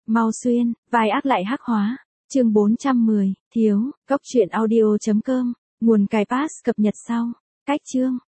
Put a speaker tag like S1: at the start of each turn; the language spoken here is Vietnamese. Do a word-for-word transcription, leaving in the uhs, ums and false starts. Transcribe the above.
S1: Mau xuyên, vai ác lại hắc hóa. Chương bốn trăm mười, thiếu, góc truyện audio chấm com, nguồn cài pass cập nhật sau. Cách chương